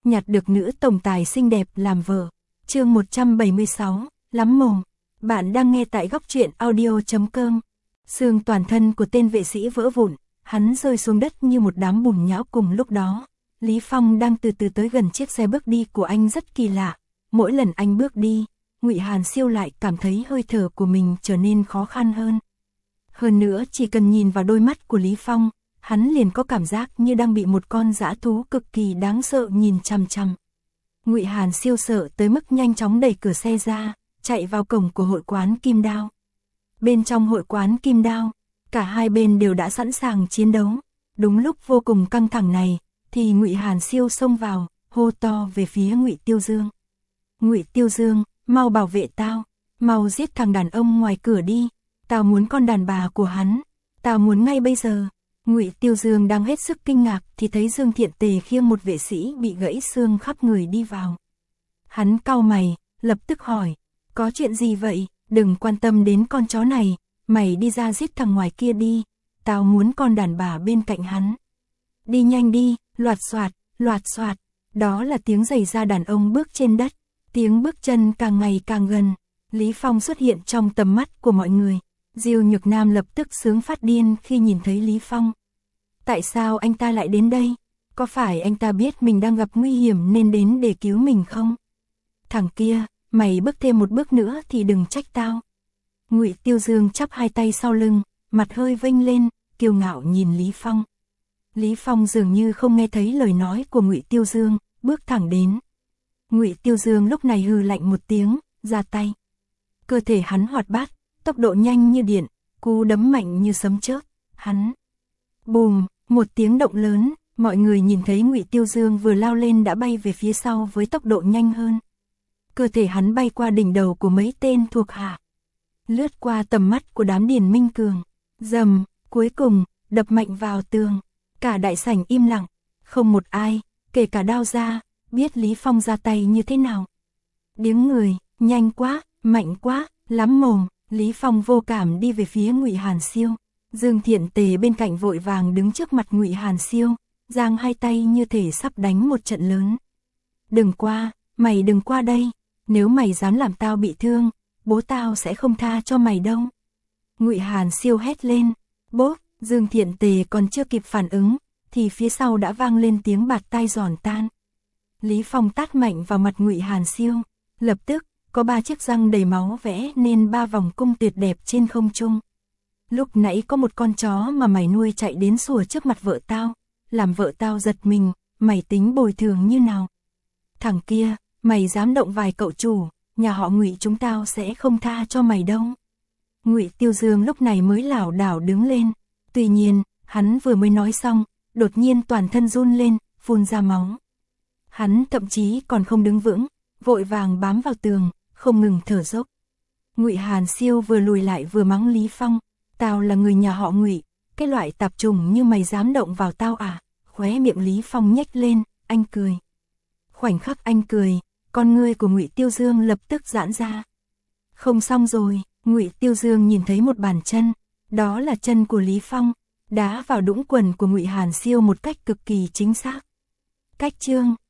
nhặt được nữ tổng tài xinh đẹp làm vợ. Chương 176, lắm mồm. Bạn đang nghe tại góc truyện audio.com. Xương toàn thân của tên vệ sĩ vỡ vụn, hắn rơi xuống đất như một đám bùn nhão. Cùng lúc đó, Lý Phong đang từ từ tới gần chiếc xe bước đi của anh rất kỳ lạ. Mỗi lần anh bước đi, Ngụy Hàn Siêu lại cảm thấy hơi thở của mình trở nên khó khăn hơn. Hơn nữa, chỉ cần nhìn vào đôi mắt của Lý Phong, hắn liền có cảm giác như đang bị một con dã thú cực kỳ đáng sợ nhìn chằm chằm. Ngụy Hàn Siêu sợ tới mức nhanh chóng đẩy cửa xe ra, chạy vào cổng của hội quán Kim Đao. Bên trong hội quán Kim Đao, cả hai bên đều đã sẵn sàng chiến đấu. Đúng lúc vô cùng căng thẳng này, thì Ngụy Hàn Siêu xông vào, hô to về phía Ngụy Tiêu Dương. Ngụy Tiêu Dương, mau bảo vệ tao, mau giết thằng đàn ông ngoài cửa đi, tao muốn con đàn bà của hắn, tao muốn ngay bây giờ. Ngụy Tiêu Dương đang hết sức kinh ngạc thì thấy Dương Thiện Tề khiêng một vệ sĩ bị gãy xương khắp người đi vào. Hắn cau mày, lập tức hỏi, có chuyện gì vậy? Đừng quan tâm đến con chó này, mày đi ra giết thằng ngoài kia đi, tao muốn con đàn bà bên cạnh hắn. Đi nhanh đi, loạt xoạt, đó là tiếng giày da đàn ông bước trên đất, tiếng bước chân càng ngày càng gần. Lý Phong xuất hiện trong tầm mắt của mọi người. Diêu Nhược Nam lập tức sướng phát điên khi nhìn thấy Lý Phong. Tại sao anh ta lại đến đây? Có phải anh ta biết mình đang gặp nguy hiểm nên đến để cứu mình không? Thằng kia, mày bước thêm một bước nữa thì đừng trách tao. Ngụy Tiêu Dương chắp hai tay sau lưng, mặt hơi vênh lên, kiêu ngạo nhìn Lý Phong. Lý Phong dường như không nghe thấy lời nói của Ngụy Tiêu Dương, bước thẳng đến. Ngụy Tiêu Dương lúc này hừ lạnh một tiếng, ra tay. Cơ thể hắn hoạt bát, tốc độ nhanh như điện, cú đấm mạnh như sấm chớp. Hắn bùm, một tiếng động lớn, mọi người nhìn thấy Ngụy Tiêu Dương vừa lao lên đã bay về phía sau với tốc độ nhanh hơn. Cơ thể hắn bay qua đỉnh đầu của mấy tên thuộc hạ, lướt qua tầm mắt của đám Điền Minh Cường, rầm, cuối cùng đập mạnh vào tường. Cả đại sảnh im lặng, không một ai, kể cả Đao Gia, biết Lý Phong ra tay như thế nào. Điếng người, nhanh quá, mạnh quá, lắm mồm. Lý Phong vô cảm đi về phía Ngụy Hàn Siêu. Dương Thiện Tề bên cạnh vội vàng đứng trước mặt Ngụy Hàn Siêu, giang hai tay như thể sắp đánh một trận lớn. Đừng qua, mày đừng qua đây, nếu mày dám làm tao bị thương, bố tao sẽ không tha cho mày đâu. Ngụy Hàn Siêu hét lên. Bốp, Dương Thiện Tề còn chưa kịp phản ứng, thì phía sau đã vang lên tiếng bạt tai giòn tan. Lý Phong tát mạnh vào mặt Ngụy Hàn Siêu, lập tức có 3 chiếc răng đầy máu vẽ nên 3 vòng cung tuyệt đẹp trên không trung. Lúc nãy có một con chó mà mày nuôi chạy đến sủa trước mặt vợ tao, làm vợ tao giật mình, mày tính bồi thường như nào? Thằng kia, mày dám động vài cậu chủ, nhà họ Ngụy chúng tao sẽ không tha cho mày đâu. Ngụy Tiêu Dương lúc này mới lảo đảo đứng lên, tuy nhiên, hắn vừa mới nói xong, đột nhiên toàn thân run lên, phun ra máu. Hắn thậm chí còn không đứng vững, vội vàng bám vào tường, không ngừng thở dốc. Ngụy Hàn Siêu vừa lùi lại vừa mắng Lý Phong, tao là người nhà họ Ngụy, cái loại tạp chủng như mày dám động vào tao à? Khóe miệng Lý Phong nhếch lên, anh cười. Khoảnh khắc anh cười, con ngươi của Ngụy Tiêu Dương lập tức giãn ra. Không xong rồi, Ngụy Tiêu Dương nhìn thấy một bàn chân, đó là chân của Lý Phong, đá vào đũng quần của Ngụy Hàn Siêu một cách cực kỳ chính xác. Cách chương